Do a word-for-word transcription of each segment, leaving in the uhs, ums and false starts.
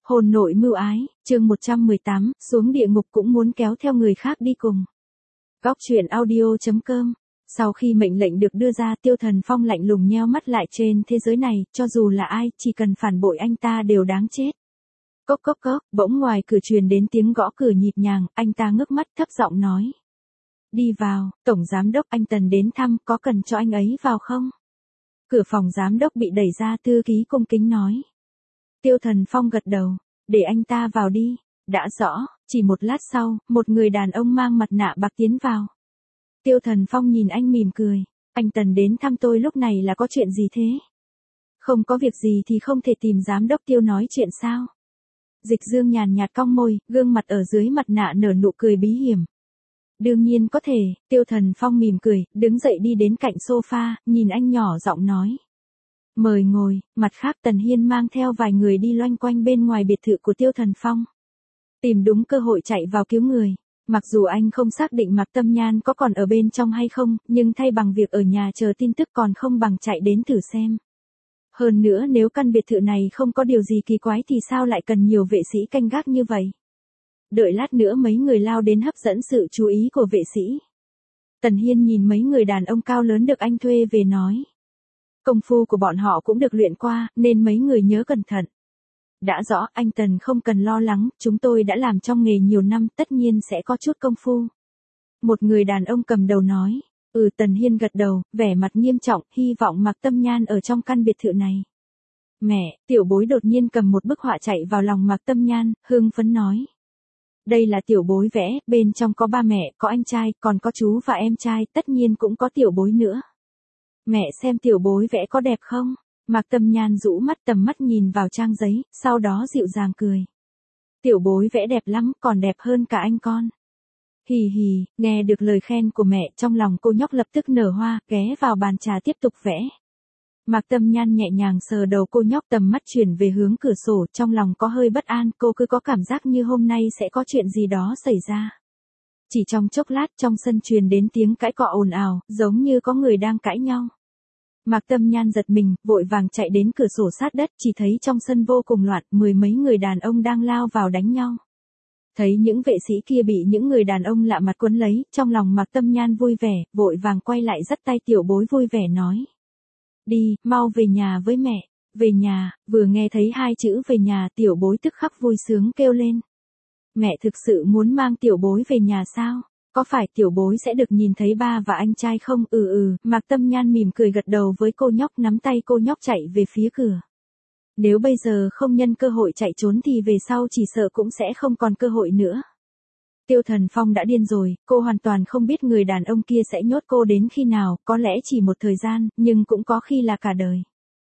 Hôn nội mưu ái, chương một trăm mười tám, xuống địa ngục cũng muốn kéo theo người khác đi cùng. Góc truyện audio chấm com. Sau khi mệnh lệnh được đưa ra, Tiêu Thần Phong lạnh lùng nheo mắt lại, trên thế giới này, cho dù là ai, chỉ cần phản bội anh ta đều đáng chết. Cốc cốc cốc, bỗng ngoài cửa truyền đến tiếng gõ cửa nhịp nhàng, anh ta ngước mắt thấp giọng nói. Đi vào, Tổng Giám đốc anh Tần đến thăm, có cần cho anh ấy vào không? Cửa phòng giám đốc bị đẩy ra, thư ký cung kính nói. Tiêu Thần Phong gật đầu, để anh ta vào đi. Đã rõ, chỉ một lát sau, một người đàn ông mang mặt nạ bạc tiến vào. Tiêu Thần Phong nhìn anh mỉm cười, anh Tần đến thăm tôi lúc này là có chuyện gì thế? Không có việc gì thì không thể tìm giám đốc Tiêu nói chuyện sao? Dịch Dương nhàn nhạt cong môi, gương mặt ở dưới mặt nạ nở nụ cười bí hiểm. Đương nhiên có thể, Tiêu Thần Phong mỉm cười, đứng dậy đi đến cạnh sofa, nhìn anh nhỏ giọng nói. Mời ngồi. Mặt khác Tần Hiên mang theo vài người đi loanh quanh bên ngoài biệt thự của Tiêu Thần Phong. Tìm đúng cơ hội chạy vào cứu người. Mặc dù anh không xác định Mạc Tâm Nhan có còn ở bên trong hay không, nhưng thay bằng việc ở nhà chờ tin tức còn không bằng chạy đến thử xem. Hơn nữa nếu căn biệt thự này không có điều gì kỳ quái thì sao lại cần nhiều vệ sĩ canh gác như vậy? Đợi lát nữa mấy người lao đến hấp dẫn sự chú ý của vệ sĩ. Tần Hiên nhìn mấy người đàn ông cao lớn được anh thuê về nói. Công phu của bọn họ cũng được luyện qua, nên mấy người nhớ cẩn thận. Đã rõ, anh Tần không cần lo lắng, chúng tôi đã làm trong nghề nhiều năm, tất nhiên sẽ có chút công phu. Một người đàn ông cầm đầu nói. Ừ, Tần Hiên gật đầu, vẻ mặt nghiêm trọng, hy vọng Mạc Tâm Nhan ở trong căn biệt thự này. Mẹ, tiểu bối đột nhiên cầm một bức họa chạy vào lòng Mạc Tâm Nhan, hưng phấn nói. Đây là tiểu bối vẽ, bên trong có ba mẹ, có anh trai, còn có chú và em trai, tất nhiên cũng có tiểu bối nữa. Mẹ xem tiểu bối vẽ có đẹp không? Mạc Tâm Nhan rũ mắt, tầm mắt nhìn vào trang giấy, sau đó dịu dàng cười. Tiểu bối vẽ đẹp lắm, còn đẹp hơn cả anh con. Hì hì, nghe được lời khen của mẹ, trong lòng cô nhóc lập tức nở hoa, ghé vào bàn trà tiếp tục vẽ. Mạc Tâm Nhan nhẹ nhàng sờ đầu cô nhóc, tầm mắt chuyển về hướng cửa sổ, trong lòng có hơi bất an, cô cứ có cảm giác như hôm nay sẽ có chuyện gì đó xảy ra. Chỉ trong chốc lát trong sân truyền đến tiếng cãi cọ ồn ào, giống như có người đang cãi nhau. Mạc Tâm Nhan giật mình, vội vàng chạy đến cửa sổ sát đất, chỉ thấy trong sân vô cùng loạn, mười mấy người đàn ông đang lao vào đánh nhau. Thấy những vệ sĩ kia bị những người đàn ông lạ mặt quấn lấy, trong lòng Mạc Tâm Nhan vui vẻ, vội vàng quay lại dắt tay tiểu bối vui vẻ nói. Đi, mau về nhà với mẹ. Về nhà, vừa nghe thấy hai chữ về nhà, tiểu bối tức khắc vui sướng kêu lên. Mẹ thực sự muốn mang tiểu bối về nhà sao? Có phải tiểu bối sẽ được nhìn thấy ba và anh trai không? Ừ ừ, Mạc Tâm Nhan mỉm cười gật đầu với cô nhóc, nắm tay cô nhóc chạy về phía cửa. Nếu bây giờ không nhân cơ hội chạy trốn thì về sau chỉ sợ cũng sẽ không còn cơ hội nữa. Tiêu Thần Phong đã điên rồi, cô hoàn toàn không biết người đàn ông kia sẽ nhốt cô đến khi nào, có lẽ chỉ một thời gian, nhưng cũng có khi là cả đời.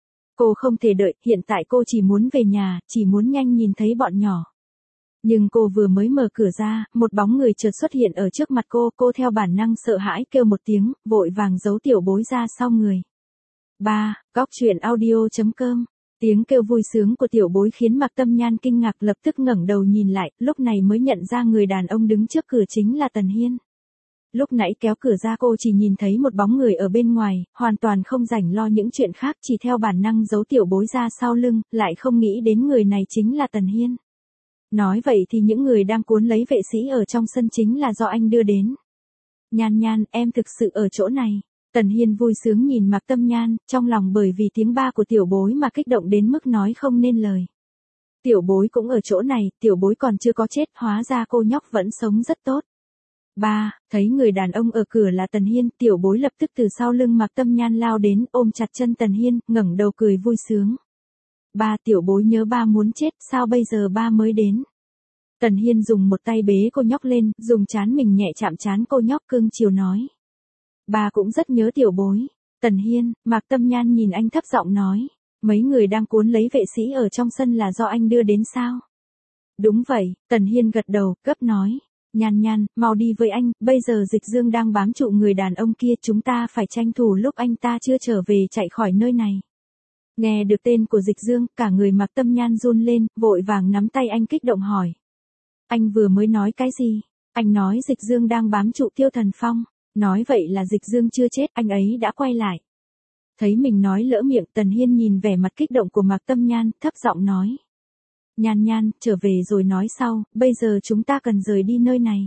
Cô không thể đợi, hiện tại cô chỉ muốn về nhà, chỉ muốn nhanh nhìn thấy bọn nhỏ. Nhưng cô vừa mới mở cửa ra, một bóng người chợt xuất hiện ở trước mặt cô, cô theo bản năng sợ hãi kêu một tiếng, vội vàng giấu tiểu bối ra sau người. ba. Góc truyện audio chấm com. Tiếng kêu vui sướng của tiểu bối khiến Mạc Tâm Nhan kinh ngạc, lập tức ngẩng đầu nhìn lại, lúc này mới nhận ra người đàn ông đứng trước cửa chính là Tần Hiên. Lúc nãy kéo cửa ra cô chỉ nhìn thấy một bóng người ở bên ngoài, hoàn toàn không rảnh lo những chuyện khác, chỉ theo bản năng giấu tiểu bối ra sau lưng, lại không nghĩ đến người này chính là Tần Hiên. Nói vậy thì những người đang cuốn lấy vệ sĩ ở trong sân chính là do anh đưa đến. Nhan Nhan, em thực sự ở chỗ này. Tần Hiên vui sướng nhìn Mạc Tâm Nhan, trong lòng bởi vì tiếng ba của tiểu bối mà kích động đến mức nói không nên lời. Tiểu bối cũng ở chỗ này, tiểu bối còn chưa có chết, hóa ra cô nhóc vẫn sống rất tốt. Ba, thấy người đàn ông ở cửa là Tần Hiên, tiểu bối lập tức từ sau lưng Mạc Tâm Nhan lao đến, ôm chặt chân Tần Hiên, ngẩng đầu cười vui sướng. Ba, tiểu bối nhớ ba muốn chết, sao bây giờ ba mới đến? Tần Hiên dùng một tay bế cô nhóc lên, dùng trán mình nhẹ chạm trán cô nhóc, cưng chiều nói. Ba cũng rất nhớ tiểu bối. Tần Hiên, Mạc Tâm Nhan nhìn anh thấp giọng nói. Mấy người đang cuốn lấy vệ sĩ ở trong sân là do anh đưa đến sao? Đúng vậy, Tần Hiên gật đầu, gấp nói. Nhan Nhan, mau đi với anh, bây giờ Dịch Dương đang bám trụ người đàn ông kia, chúng ta phải tranh thủ lúc anh ta chưa trở về chạy khỏi nơi này. Nghe được tên của Dịch Dương, cả người Mạc Tâm Nhan run lên, vội vàng nắm tay anh kích động hỏi. Anh vừa mới nói cái gì? Anh nói Dịch Dương đang bám trụ Tiêu Thần Phong. Nói vậy là Dịch Dương chưa chết, anh ấy đã quay lại. Thấy mình nói lỡ miệng, Tần Hiên nhìn vẻ mặt kích động của Mạc Tâm Nhan, thấp giọng nói. Nhan Nhan, trở về rồi nói sau, bây giờ chúng ta cần rời đi nơi này.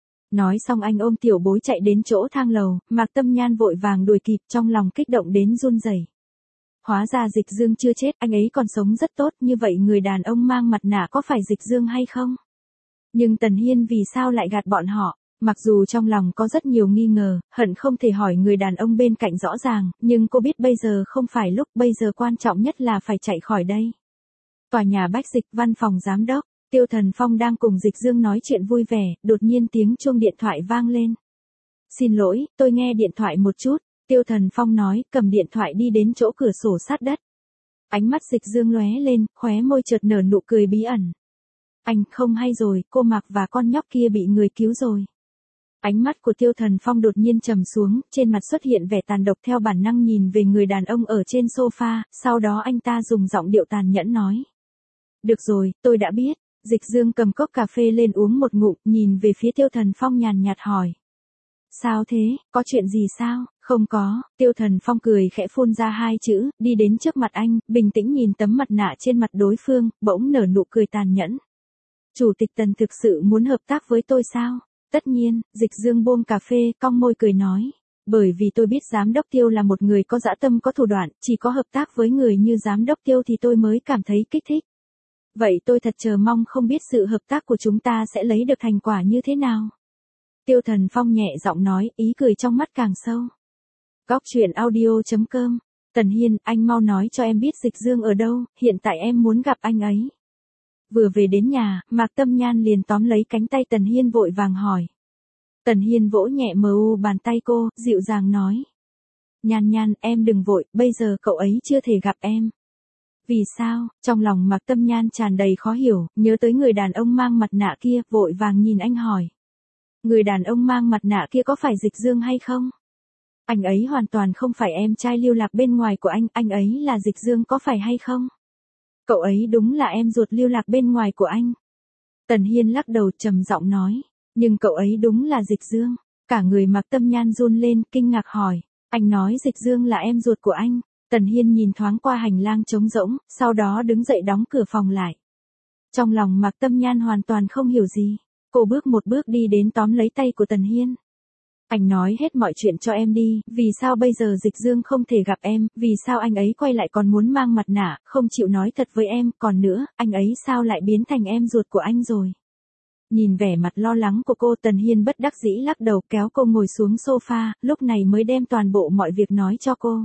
Nói xong anh ôm tiểu bối chạy đến chỗ thang lầu, Mạc Tâm Nhan vội vàng đuổi kịp, trong lòng kích động đến run rẩy. Hóa ra Dịch Dương chưa chết, anh ấy còn sống rất tốt, như vậy người đàn ông mang mặt nạ có phải Dịch Dương hay không? Nhưng Tần Hiên vì sao lại gạt bọn họ? Mặc dù trong lòng có rất nhiều nghi ngờ, hận không thể hỏi người đàn ông bên cạnh rõ ràng, nhưng cô biết bây giờ không phải lúc, bây giờ quan trọng nhất là phải chạy khỏi đây. Tòa nhà Bách Dịch, văn phòng giám đốc, Tiêu Thần Phong đang cùng Dịch Dương nói chuyện vui vẻ, đột nhiên tiếng chuông điện thoại vang lên. Xin lỗi, tôi nghe điện thoại một chút, Tiêu Thần Phong nói, cầm điện thoại đi đến chỗ cửa sổ sát đất. Ánh mắt Dịch Dương lóe lên, khóe môi chợt nở nụ cười bí ẩn. Anh, không hay rồi, cô Mạc và con nhóc kia bị người cứu rồi. Ánh mắt của Tiêu Thần Phong đột nhiên trầm xuống, trên mặt xuất hiện vẻ tàn độc, theo bản năng nhìn về người đàn ông ở trên sofa, sau đó anh ta dùng giọng điệu tàn nhẫn nói. Được rồi, tôi đã biết. Dịch Dương cầm cốc cà phê lên uống một ngụm, nhìn về phía Tiêu Thần Phong nhàn nhạt hỏi. Sao thế, có chuyện gì sao? Không có, Tiêu Thần Phong cười khẽ phun ra hai chữ, đi đến trước mặt anh, bình tĩnh nhìn tấm mặt nạ trên mặt đối phương, bỗng nở nụ cười tàn nhẫn. Chủ tịch Tần thực sự muốn hợp tác với tôi sao? Tất nhiên, Dịch Dương buông cà phê, cong môi cười nói. Bởi vì tôi biết giám đốc Tiêu là một người có dã tâm có thủ đoạn, chỉ có hợp tác với người như giám đốc Tiêu thì tôi mới cảm thấy kích thích. Vậy tôi thật chờ mong không biết sự hợp tác của chúng ta sẽ lấy được thành quả như thế nào. Tiêu Thần Phong nhẹ giọng nói, ý cười trong mắt càng sâu. Góc truyện audio chấm com. Tần Hiên, anh mau nói cho em biết Dịch Dương ở đâu, hiện tại em muốn gặp anh ấy. Vừa về đến nhà, Mạc Tâm Nhan liền tóm lấy cánh tay Tần Hiên vội vàng hỏi. Tần Hiên vỗ nhẹ mờ u bàn tay cô, dịu dàng nói. Nhan Nhan, em đừng vội, bây giờ cậu ấy chưa thể gặp em. Vì sao? Trong lòng Mạc Tâm Nhan tràn đầy khó hiểu, nhớ tới người đàn ông mang mặt nạ kia, vội vàng nhìn anh hỏi. Người đàn ông mang mặt nạ kia có phải Dịch Dương hay không? Anh ấy hoàn toàn không phải em trai lưu lạc bên ngoài của anh, anh ấy là Dịch Dương có phải hay không? Cậu ấy đúng là em ruột lưu lạc bên ngoài của anh. Tần Hiên lắc đầu trầm giọng nói, nhưng cậu ấy đúng là Dịch Dương. Cả người Mạc Tâm Nhan run lên, kinh ngạc hỏi, anh nói Dịch Dương là em ruột của anh. Tần Hiên nhìn thoáng qua hành lang trống rỗng, sau đó đứng dậy đóng cửa phòng lại. Trong lòng Mạc Tâm Nhan hoàn toàn không hiểu gì. Cô bước một bước đi đến tóm lấy tay của Tần Hiên. Anh nói hết mọi chuyện cho em đi, vì sao bây giờ Dịch Dương không thể gặp em, vì sao anh ấy quay lại còn muốn mang mặt nạ, không chịu nói thật với em, còn nữa, anh ấy sao lại biến thành em ruột của anh rồi. Nhìn vẻ mặt lo lắng của cô, Tần Hiên bất đắc dĩ lắc đầu, kéo cô ngồi xuống sofa, lúc này mới đem toàn bộ mọi việc nói cho cô.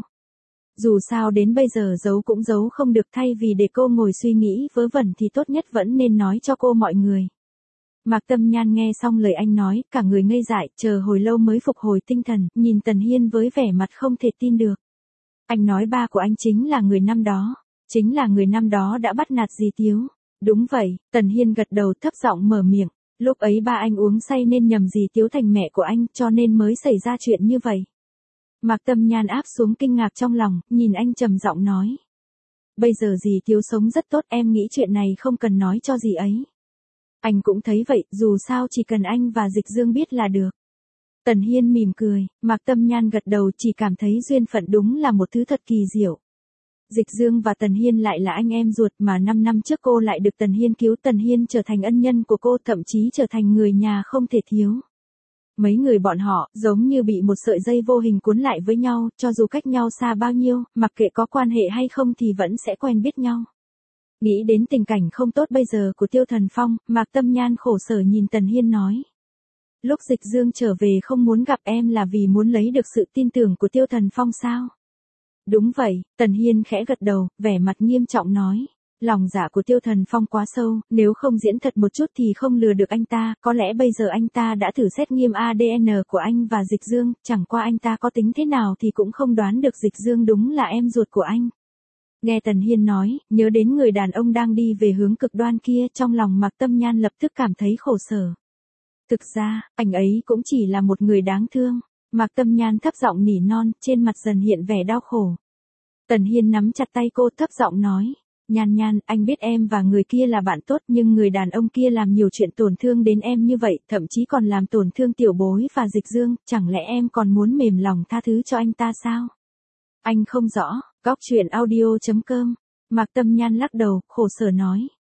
Dù sao đến bây giờ giấu cũng giấu không được, thay vì để cô ngồi suy nghĩ vớ vẩn thì tốt nhất vẫn nên nói cho cô mọi người. Mạc Tâm Nhan nghe xong lời anh nói, cả người ngây dại, chờ hồi lâu mới phục hồi tinh thần, nhìn Tần Hiên với vẻ mặt không thể tin được. Anh nói ba của anh chính là người năm đó, chính là người năm đó đã bắt nạt dì Tiếu. Đúng vậy, Tần Hiên gật đầu thấp giọng mở miệng, lúc ấy ba anh uống say nên nhầm dì Tiếu thành mẹ của anh, cho nên mới xảy ra chuyện như vậy. Mạc Tâm Nhan áp xuống kinh ngạc trong lòng, nhìn anh trầm giọng nói. Bây giờ dì Tiếu sống rất tốt, em nghĩ chuyện này không cần nói cho dì ấy. Anh cũng thấy vậy, dù sao chỉ cần anh và Dịch Dương biết là được. Tần Hiên mỉm cười, Mạc Tâm Nhan gật đầu, chỉ cảm thấy duyên phận đúng là một thứ thật kỳ diệu. Dịch Dương và Tần Hiên lại là anh em ruột, mà năm năm trước cô lại được Tần Hiên cứu, Tần Hiên trở thành ân nhân của cô, thậm chí trở thành người nhà không thể thiếu. Mấy người bọn họ, giống như bị một sợi dây vô hình cuốn lại với nhau, cho dù cách nhau xa bao nhiêu, mặc kệ có quan hệ hay không thì vẫn sẽ quen biết nhau. Nghĩ đến tình cảnh không tốt bây giờ của Tiêu Thần Phong, Mạc Tâm Nhan khổ sở nhìn Tần Hiên nói. Lúc Dịch Dương trở về không muốn gặp em là vì muốn lấy được sự tin tưởng của Tiêu Thần Phong sao? Đúng vậy, Tần Hiên khẽ gật đầu, vẻ mặt nghiêm trọng nói. Lòng dạ của Tiêu Thần Phong quá sâu, nếu không diễn thật một chút thì không lừa được anh ta, có lẽ bây giờ anh ta đã thử xét nghiệm a đê en của anh và Dịch Dương, chẳng qua anh ta có tính thế nào thì cũng không đoán được Dịch Dương đúng là em ruột của anh. Nghe Tần Hiên nói, nhớ đến người đàn ông đang đi về hướng cực đoan kia, trong lòng Mạc Tâm Nhan lập tức cảm thấy khổ sở. Thực ra, anh ấy cũng chỉ là một người đáng thương. Mạc Tâm Nhan thấp giọng nỉ non, trên mặt dần hiện vẻ đau khổ. Tần Hiên nắm chặt tay cô thấp giọng nói. Nhan Nhan, anh biết em và người kia là bạn tốt, nhưng người đàn ông kia làm nhiều chuyện tổn thương đến em như vậy, thậm chí còn làm tổn thương tiểu bối và Dịch Dương, chẳng lẽ em còn muốn mềm lòng tha thứ cho anh ta sao? Anh không rõ, góc truyện audio chấm com. Mạc Tâm Nhan lắc đầu, khổ sở nói.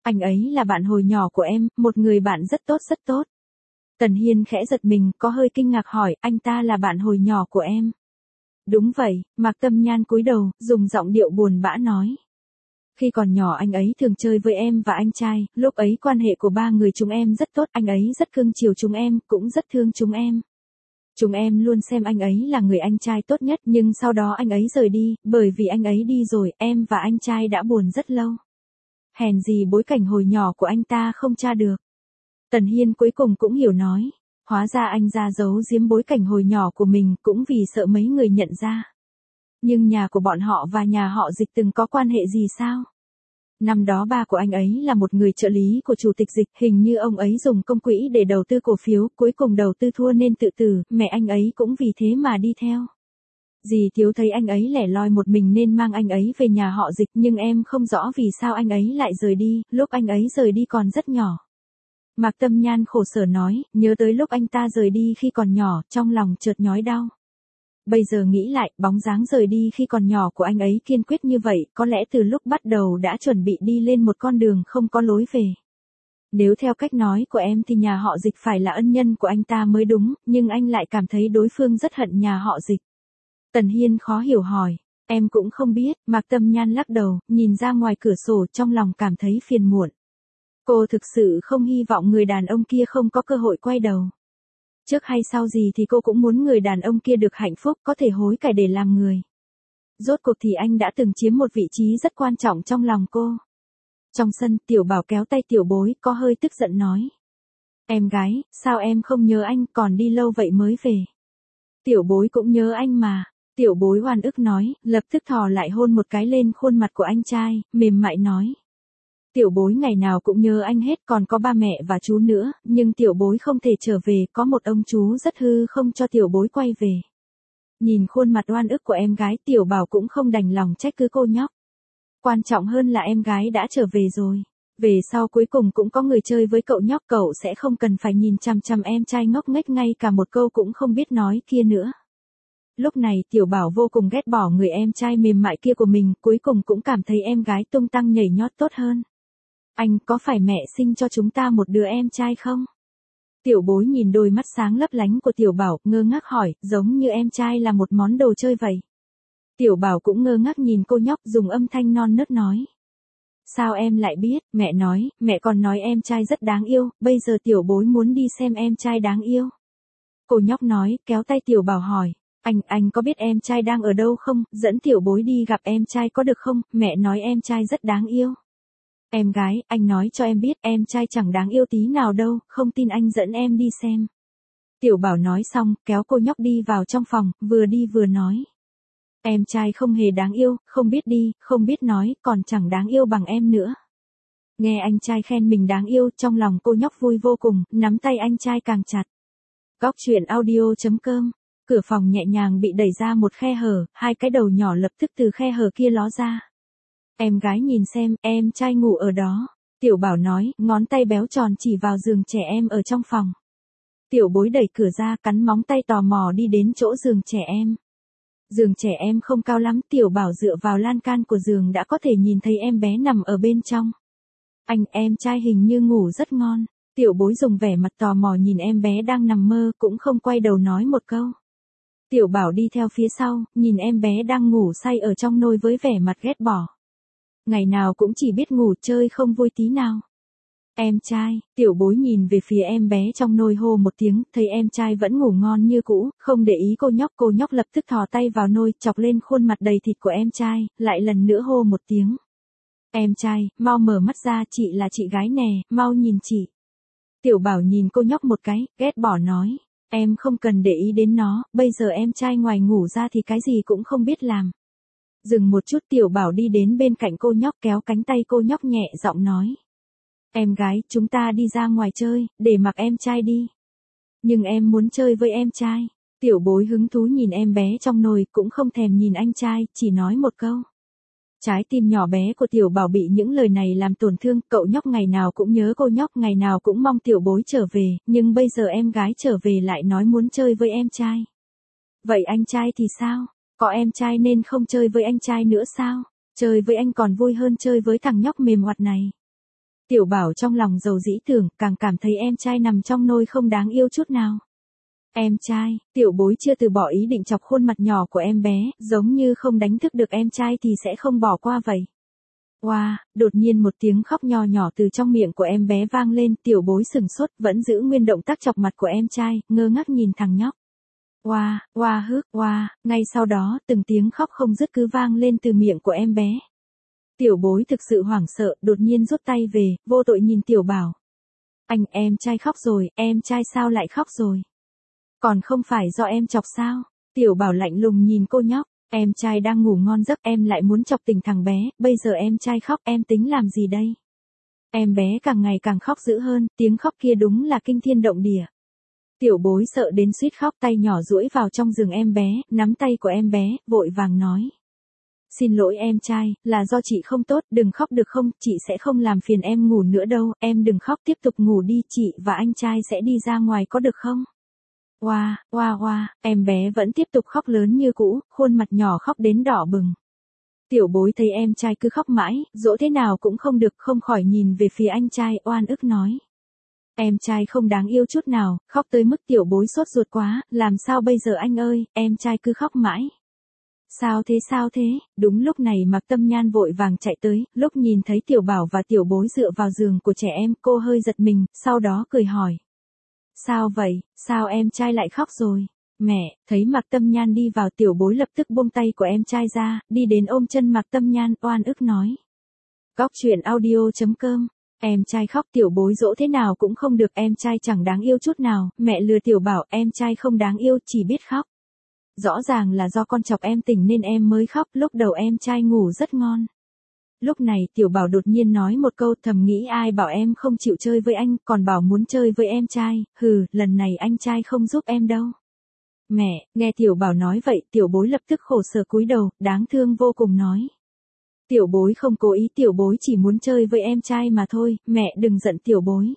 Anh ấy là bạn hồi nhỏ của em, một người bạn rất tốt rất tốt. Tần Hiên khẽ giật mình, có hơi kinh ngạc hỏi, anh ta là bạn hồi nhỏ của em. Đúng vậy, Mạc Tâm Nhan cúi đầu, dùng giọng điệu buồn bã nói. Khi còn nhỏ anh ấy thường chơi với em và anh trai, lúc ấy quan hệ của ba người chúng em rất tốt, anh ấy rất cưng chiều chúng em, cũng rất thương chúng em. Chúng em luôn xem anh ấy là người anh trai tốt nhất, nhưng sau đó anh ấy rời đi, bởi vì anh ấy đi rồi, em và anh trai đã buồn rất lâu. Hèn gì bối cảnh hồi nhỏ của anh ta không tra được. Tần Hiên cuối cùng cũng hiểu nói. Hóa ra anh ra giấu giếm bối cảnh hồi nhỏ của mình cũng vì sợ mấy người nhận ra. Nhưng nhà của bọn họ và nhà họ Dịch từng có quan hệ gì sao? Năm đó ba của anh ấy là một người trợ lý của chủ tịch Dịch, hình như ông ấy dùng công quỹ để đầu tư cổ phiếu, cuối cùng đầu tư thua nên tự tử, mẹ anh ấy cũng vì thế mà đi theo. Dì Thiếu thấy anh ấy lẻ loi một mình nên mang anh ấy về nhà họ Dịch, nhưng em không rõ vì sao anh ấy lại rời đi, lúc anh ấy rời đi còn rất nhỏ. Mạc Tâm Nhan khổ sở nói, nhớ tới lúc anh ta rời đi khi còn nhỏ, trong lòng chợt nhói đau. Bây giờ nghĩ lại, bóng dáng rời đi khi còn nhỏ của anh ấy kiên quyết như vậy, có lẽ từ lúc bắt đầu đã chuẩn bị đi lên một con đường không có lối về. Nếu theo cách nói của em thì nhà họ Dịch phải là ân nhân của anh ta mới đúng, nhưng anh lại cảm thấy đối phương rất hận nhà họ Dịch. Tần Hiên khó hiểu hỏi, em cũng không biết, Mạc Tâm Nhan lắc đầu, nhìn ra ngoài cửa sổ trong lòng cảm thấy phiền muộn. Cô thực sự không hy vọng người đàn ông kia không có cơ hội quay đầu. Trước hay sau gì thì cô cũng muốn người đàn ông kia được hạnh phúc, có thể hối cải để làm người. Rốt cuộc thì anh đã từng chiếm một vị trí rất quan trọng trong lòng cô. Trong sân, Tiểu Bảo kéo tay Tiểu Bối, có hơi tức giận nói. Em gái, sao em không nhớ anh, còn đi lâu vậy mới về. Tiểu Bối cũng nhớ anh mà. Tiểu Bối oan ức nói, lập tức thò lại hôn một cái lên khuôn mặt của anh trai, mềm mại nói. Tiểu Bối ngày nào cũng nhớ anh hết, còn có ba mẹ và chú nữa, nhưng Tiểu Bối không thể trở về, có một ông chú rất hư không cho Tiểu Bối quay về. Nhìn khuôn mặt oan ức của em gái, Tiểu Bảo cũng không đành lòng trách cứ cô nhóc. Quan trọng hơn là em gái đã trở về rồi. Về sau cuối cùng cũng có người chơi với cậu nhóc, cậu sẽ không cần phải nhìn chằm chằm em trai ngốc nghếch ngay cả một câu cũng không biết nói kia nữa. Lúc này Tiểu Bảo vô cùng ghét bỏ người em trai mềm mại kia của mình, cuối cùng cũng cảm thấy em gái tung tăng nhảy nhót tốt hơn. Anh, có phải mẹ sinh cho chúng ta một đứa em trai không? Tiểu Bối nhìn đôi mắt sáng lấp lánh của Tiểu Bảo, ngơ ngác hỏi, giống như em trai là một món đồ chơi vậy. Tiểu Bảo cũng ngơ ngác nhìn cô nhóc, dùng âm thanh non nớt nói. Sao em lại biết, mẹ nói, mẹ còn nói em trai rất đáng yêu, bây giờ Tiểu Bối muốn đi xem em trai đáng yêu. Cô nhóc nói, kéo tay Tiểu Bảo hỏi, anh, anh có biết em trai đang ở đâu không, dẫn Tiểu Bối đi gặp em trai có được không, mẹ nói em trai rất đáng yêu. Em gái, anh nói cho em biết em trai chẳng đáng yêu tí nào đâu, không tin anh dẫn em đi xem. Tiểu Bảo nói xong, kéo cô nhóc đi vào trong phòng, vừa đi vừa nói. Em trai không hề đáng yêu, không biết đi, không biết nói, còn chẳng đáng yêu bằng em nữa. Nghe anh trai khen mình đáng yêu, trong lòng cô nhóc vui vô cùng, nắm tay anh trai càng chặt. Góc truyện audio chấm com, cửa phòng nhẹ nhàng bị đẩy ra một khe hở, hai cái đầu nhỏ lập tức từ khe hở kia ló ra. Em gái nhìn xem, em trai ngủ ở đó. Tiểu Bảo nói, ngón tay béo tròn chỉ vào giường trẻ em ở trong phòng. Tiểu Bối đẩy cửa ra, cắn móng tay tò mò đi đến chỗ giường trẻ em. Giường trẻ em không cao lắm, Tiểu Bảo dựa vào lan can của giường đã có thể nhìn thấy em bé nằm ở bên trong. Anh, em trai hình như ngủ rất ngon. Tiểu Bối dùng vẻ mặt tò mò nhìn em bé đang nằm mơ, cũng không quay đầu nói một câu. Tiểu Bảo đi theo phía sau, nhìn em bé đang ngủ say ở trong nôi với vẻ mặt ghét bỏ. Ngày nào cũng chỉ biết ngủ chơi không vui tí nào. Em trai, Tiểu Bối nhìn về phía em bé trong nôi hô một tiếng, thấy em trai vẫn ngủ ngon như cũ, không để ý cô nhóc, cô nhóc lập tức thò tay vào nôi, chọc lên khuôn mặt đầy thịt của em trai, lại lần nữa hô một tiếng. Em trai, mau mở mắt ra, chị là chị gái nè, mau nhìn chị. Tiểu Bảo nhìn cô nhóc một cái, ghét bỏ nói, em không cần để ý đến nó, bây giờ em trai ngoài ngủ ra thì cái gì cũng không biết làm. Dừng một chút, Tiểu Bảo đi đến bên cạnh cô nhóc, kéo cánh tay cô nhóc nhẹ giọng nói. Em gái, chúng ta đi ra ngoài chơi, để mặc em trai đi. Nhưng em muốn chơi với em trai. Tiểu Bối hứng thú nhìn em bé trong nồi, cũng không thèm nhìn anh trai, chỉ nói một câu. Trái tim nhỏ bé của Tiểu Bảo bị những lời này làm tổn thương, cậu nhóc ngày nào cũng nhớ cô nhóc, ngày nào cũng mong Tiểu Bối trở về, nhưng bây giờ em gái trở về lại nói muốn chơi với em trai. Vậy anh trai thì sao? Có em trai nên không chơi với anh trai nữa sao? Chơi với anh còn vui hơn chơi với thằng nhóc mềm oặt này. Tiểu Bảo trong lòng dầu dĩ tưởng, càng cảm thấy em trai nằm trong nôi không đáng yêu chút nào. Em trai, Tiểu Bối chưa từ bỏ ý định chọc khuôn mặt nhỏ của em bé, giống như không đánh thức được em trai thì sẽ không bỏ qua vậy. Wow, đột nhiên một tiếng khóc nho nhỏ từ trong miệng của em bé vang lên, Tiểu Bối sừng sốt, vẫn giữ nguyên động tác chọc mặt của em trai, ngơ ngác nhìn thằng nhóc. Wow, wow hức, wow, ngay sau đó, từng tiếng khóc không dứt cứ vang lên từ miệng của em bé. Tiểu Bối thực sự hoảng sợ, đột nhiên rút tay về, vô tội nhìn Tiểu Bảo. Anh, em trai khóc rồi, em trai sao lại khóc rồi? Còn không phải do em chọc sao? Tiểu Bảo lạnh lùng nhìn cô nhóc, em trai đang ngủ ngon giấc em lại muốn chọc tỉnh thằng bé, bây giờ em trai khóc em tính làm gì đây? Em bé càng ngày càng khóc dữ hơn, tiếng khóc kia đúng là kinh thiên động địa. Tiểu Bối sợ đến suýt khóc, tay nhỏ duỗi vào trong giường em bé, nắm tay của em bé, vội vàng nói. Xin lỗi em trai, là do chị không tốt, đừng khóc được không, chị sẽ không làm phiền em ngủ nữa đâu, em đừng khóc tiếp tục ngủ đi, chị và anh trai sẽ đi ra ngoài có được không? Oa, oa oa, em bé vẫn tiếp tục khóc lớn như cũ, khuôn mặt nhỏ khóc đến đỏ bừng. Tiểu Bối thấy em trai cứ khóc mãi, dỗ thế nào cũng không được, không khỏi nhìn về phía anh trai, oan ức nói. Em trai không đáng yêu chút nào, khóc tới mức Tiểu Bối sốt ruột quá, làm sao bây giờ anh ơi, em trai cứ khóc mãi. Sao thế sao thế, đúng lúc này Mạc Tâm Nhan vội vàng chạy tới, lúc nhìn thấy Tiểu Bảo và Tiểu Bối dựa vào giường của trẻ em, cô hơi giật mình, sau đó cười hỏi. Sao vậy, sao em trai lại khóc rồi? Mẹ, thấy Mạc Tâm Nhan đi vào, Tiểu Bối lập tức buông tay của em trai ra, đi đến ôm chân Mạc Tâm Nhan, oan ức nói. Góc truyện audio chấm com. Em trai khóc, Tiểu Bối dỗ thế nào cũng không được, em trai chẳng đáng yêu chút nào, mẹ lừa Tiểu Bảo, em trai không đáng yêu, chỉ biết khóc. Rõ ràng là do con chọc em tỉnh nên em mới khóc, lúc đầu em trai ngủ rất ngon. Lúc này Tiểu Bảo đột nhiên nói một câu, thầm nghĩ ai bảo em không chịu chơi với anh, còn bảo muốn chơi với em trai, hừ, lần này anh trai không giúp em đâu. Mẹ, nghe Tiểu Bảo nói vậy, Tiểu Bối lập tức khổ sở cúi đầu, đáng thương vô cùng nói. Tiểu Bối không cố ý, Tiểu Bối chỉ muốn chơi với em trai mà thôi, mẹ đừng giận Tiểu Bối.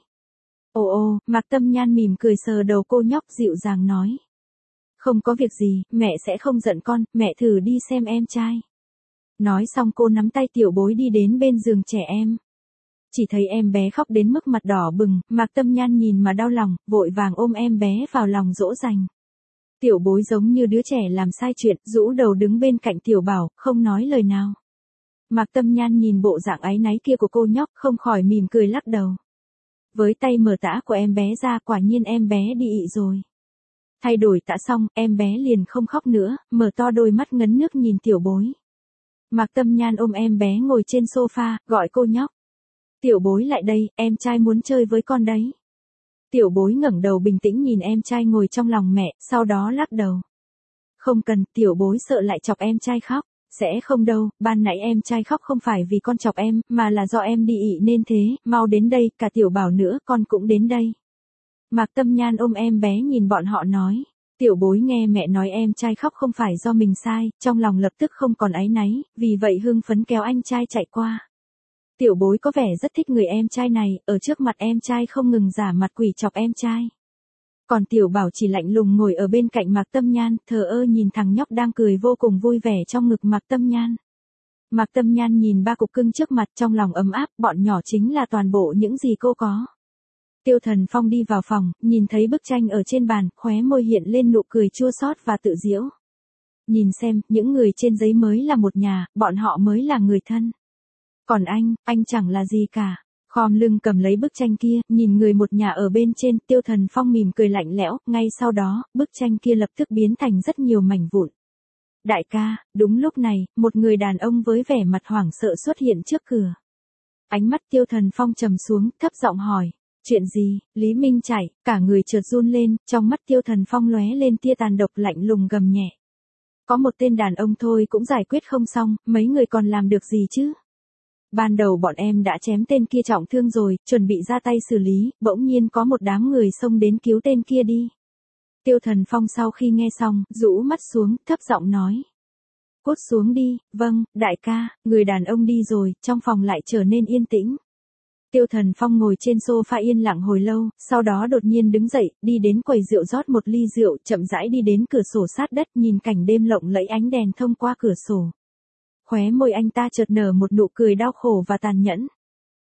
Ồ ồ, Mạc Tâm Nhan mỉm cười sờ đầu cô nhóc dịu dàng nói. Không có việc gì, mẹ sẽ không giận con, mẹ thử đi xem em trai. Nói xong cô nắm tay Tiểu Bối đi đến bên giường trẻ em. Chỉ thấy em bé khóc đến mức mặt đỏ bừng, Mạc Tâm Nhan nhìn mà đau lòng, vội vàng ôm em bé vào lòng dỗ dành. Tiểu Bối giống như đứa trẻ làm sai chuyện, rũ đầu đứng bên cạnh Tiểu Bảo, không nói lời nào. Mạc Tâm Nhan nhìn bộ dạng áy náy kia của cô nhóc, không khỏi mỉm cười lắc đầu. Với tay mở tã của em bé ra, quả nhiên em bé đi ị rồi. Thay đổi tã xong, em bé liền không khóc nữa, mở to đôi mắt ngấn nước nhìn Tiểu Bối. Mạc Tâm Nhan ôm em bé ngồi trên sofa, gọi cô nhóc. Tiểu Bối lại đây, em trai muốn chơi với con đấy. Tiểu Bối ngẩng đầu bình tĩnh nhìn em trai ngồi trong lòng mẹ, sau đó lắc đầu. Không cần, Tiểu Bối sợ lại chọc em trai khóc. Sẽ không đâu, ban nãy em trai khóc không phải vì con chọc em, mà là do em đi ị nên thế, mau đến đây, cả Tiểu Bảo nữa, con cũng đến đây. Mạc Tâm Nhan ôm em bé nhìn bọn họ nói. Tiểu Bối nghe mẹ nói em trai khóc không phải do mình sai, trong lòng lập tức không còn áy náy, vì vậy hưng phấn kéo anh trai chạy qua. Tiểu Bối có vẻ rất thích người em trai này, ở trước mặt em trai không ngừng giả mặt quỷ chọc em trai. Còn Tiểu Bảo chỉ lạnh lùng ngồi ở bên cạnh Mạc Tâm Nhan, thờ ơ nhìn thằng nhóc đang cười vô cùng vui vẻ trong ngực Mạc Tâm Nhan. Mạc Tâm Nhan nhìn ba cục cưng trước mặt trong lòng ấm áp, bọn nhỏ chính là toàn bộ những gì cô có. Tiêu Thần Phong đi vào phòng, nhìn thấy bức tranh ở trên bàn, khóe môi hiện lên nụ cười chua xót và tự giễu. Nhìn xem, những người trên giấy mới là một nhà, bọn họ mới là người thân. Còn anh, anh chẳng là gì cả. Khom lưng cầm lấy bức tranh kia, nhìn người một nhà ở bên trên, Tiêu Thần Phong mỉm cười lạnh lẽo, ngay sau đó, bức tranh kia lập tức biến thành rất nhiều mảnh vụn. Đại ca, đúng lúc này, một người đàn ông với vẻ mặt hoảng sợ xuất hiện trước cửa. Ánh mắt Tiêu Thần Phong trầm xuống, thấp giọng hỏi, chuyện gì? Lý Minh chạy, cả người chợt run lên, trong mắt Tiêu Thần Phong lóe lên tia tàn độc lạnh lùng gầm nhẹ. Có một tên đàn ông thôi cũng giải quyết không xong, mấy người còn làm được gì chứ? Ban đầu bọn em đã chém tên kia trọng thương rồi, chuẩn bị ra tay xử lý, bỗng nhiên có một đám người xông đến cứu tên kia đi. Tiêu Thần Phong sau khi nghe xong, rũ mắt xuống, thấp giọng nói. Cút xuống đi, vâng, đại ca, người đàn ông đi rồi, trong phòng lại trở nên yên tĩnh. Tiêu Thần Phong ngồi trên sofa yên lặng hồi lâu, sau đó đột nhiên đứng dậy, đi đến quầy rượu rót một ly rượu, chậm rãi đi đến cửa sổ sát đất, nhìn cảnh đêm lộng lẫy ánh đèn thông qua cửa sổ. Khóe môi anh ta chợt nở một nụ cười đau khổ và tàn nhẫn.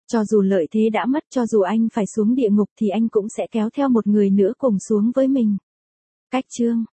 Cho dù lợi thế đã mất, cho dù anh phải xuống địa ngục thì anh cũng sẽ kéo theo một người nữa cùng xuống với mình. Cách chương